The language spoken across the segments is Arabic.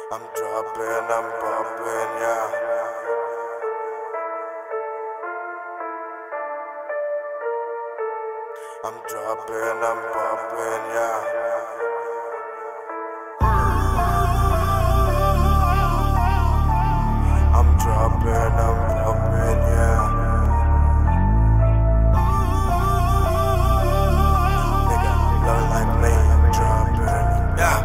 I'm dropping, I'm popping, yeah. I'm dropping, I'm popping, yeah. I'm dropping, I'm popping, yeah. Nigga, look like me, I'm dropping, yeah.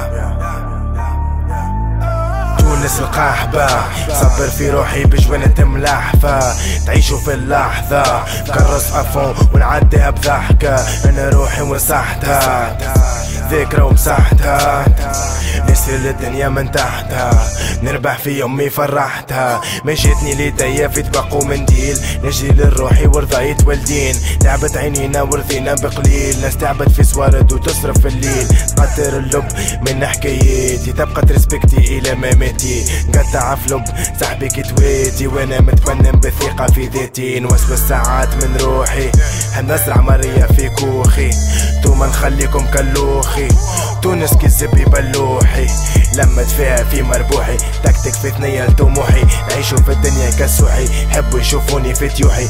تونس القاحبة صبر في روحي بجوانة ملاحفة تعيشوا في اللحظة كرس أفون ونعديها بضحكة أنا روحي ومسحتها ذكرى ومسحتها نسر الدنيا من تحتها نربح في يومي فرحتها ما جاتني ليديا في طبق ومنديل نجري للروحي ورضايت والدين تعبت عينينا ورثينا بقليل ناس تعبت في سوارد وتصرف في الليل قطر اللب من حكاياتي تبقى ترسبكتي إلى مماتي نقطع فلب صاحبي كتواتي وانا متفنن بالثقة في ذاتي نوسوس ساعات من روحي هنزرع مرية في كوخي توما نخليكم كالوخي تونس كالزبي بلوحي لما فيها في مربوحي تكتك في ثنية لطموحي نعيشوا في الدنيا كالسوحي حبوا يشوفوني في تيوحي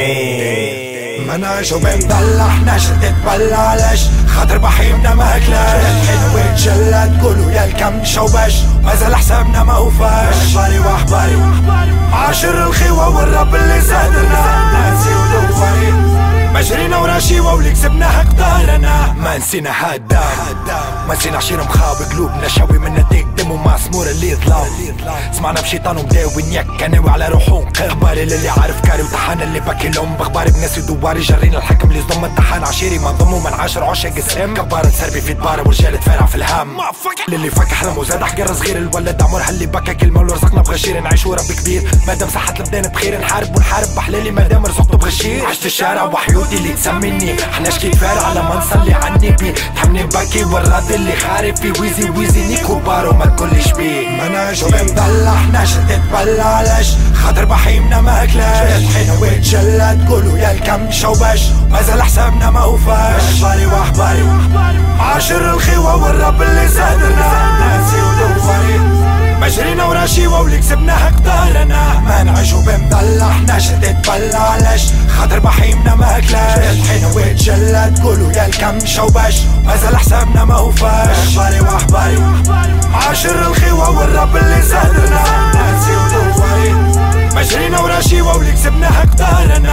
دايم ما نعيشو بنضلحناش تتبلعلاش خاطر بحيمنا ما هكلاش الحلو يتجلى تقولوا يا الكم شوباش مازال حسابنا ما وفاش احباري واحباري عاشر الخيوة والرب اللي سادرنا ناسي ودواري ما جرينا ورا شيوة واللي كسبناها قدارنا ما نسينا هادا ما نسينا عشير مخاوي قلوبنا شاوي من نديك دم ومعصمور اللي ظلام سمعنا بشيطان ومداوي نيك ناوي على روحو اخباري للي عارف كاري وطحان اللي باكي لهم بخباري بناسي دواري جرينا الحكم اللي ضم الطحان عشيري ما نضمو من 10 عشاق السم كبارة سربي في دبارة ورجال تفارع في الهام للي فك حلم وزاد حقر صغير الولد عمرها اللي بكى كلمة ولو رزقنا بغشير نعيشو ربي كبير مادام صحت البدان بخير نحارب ونحارب بحلالي مادام رزقته بغشير عشت الشارع وحيوتي اللي تسميني حناش كي تفارع على ما نصلي عني بيه تحمني بكي والراد اللي خارب في ويزي ويزي نيكو بارو ما تقوليش بيه ما نعيشو بنضلحناش تتبلعلاش خاطر بحيمنا ما هكلاش حين ويتجلى تقولوا يا الكم شوباش مازال حسابنا ما وفاش احباري واحباري عاشر الخيوة والرب اللي سادرنا ناسي ودواري ما جرينا ورا شيوة واللي كسبناها قدارنا ما نعيشو بنضلحناش تتبلعلاش خاطر بحيمنا ما هكلاش حين ويتجلى تقولوا يا الكم شوباش مازال حسابنا ما وفاش احباري واحباري عاشر الخيوة والرب اللي سادرنا ناسي ودواري ما جرينا ورا شيوة واللي كسبناها قدارنا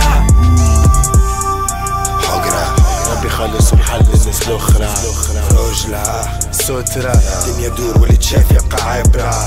حقرة ربي خلص وحل الناس الأخرى رجلة سترة الدنيا دور واللي تشاف يبقى عبرة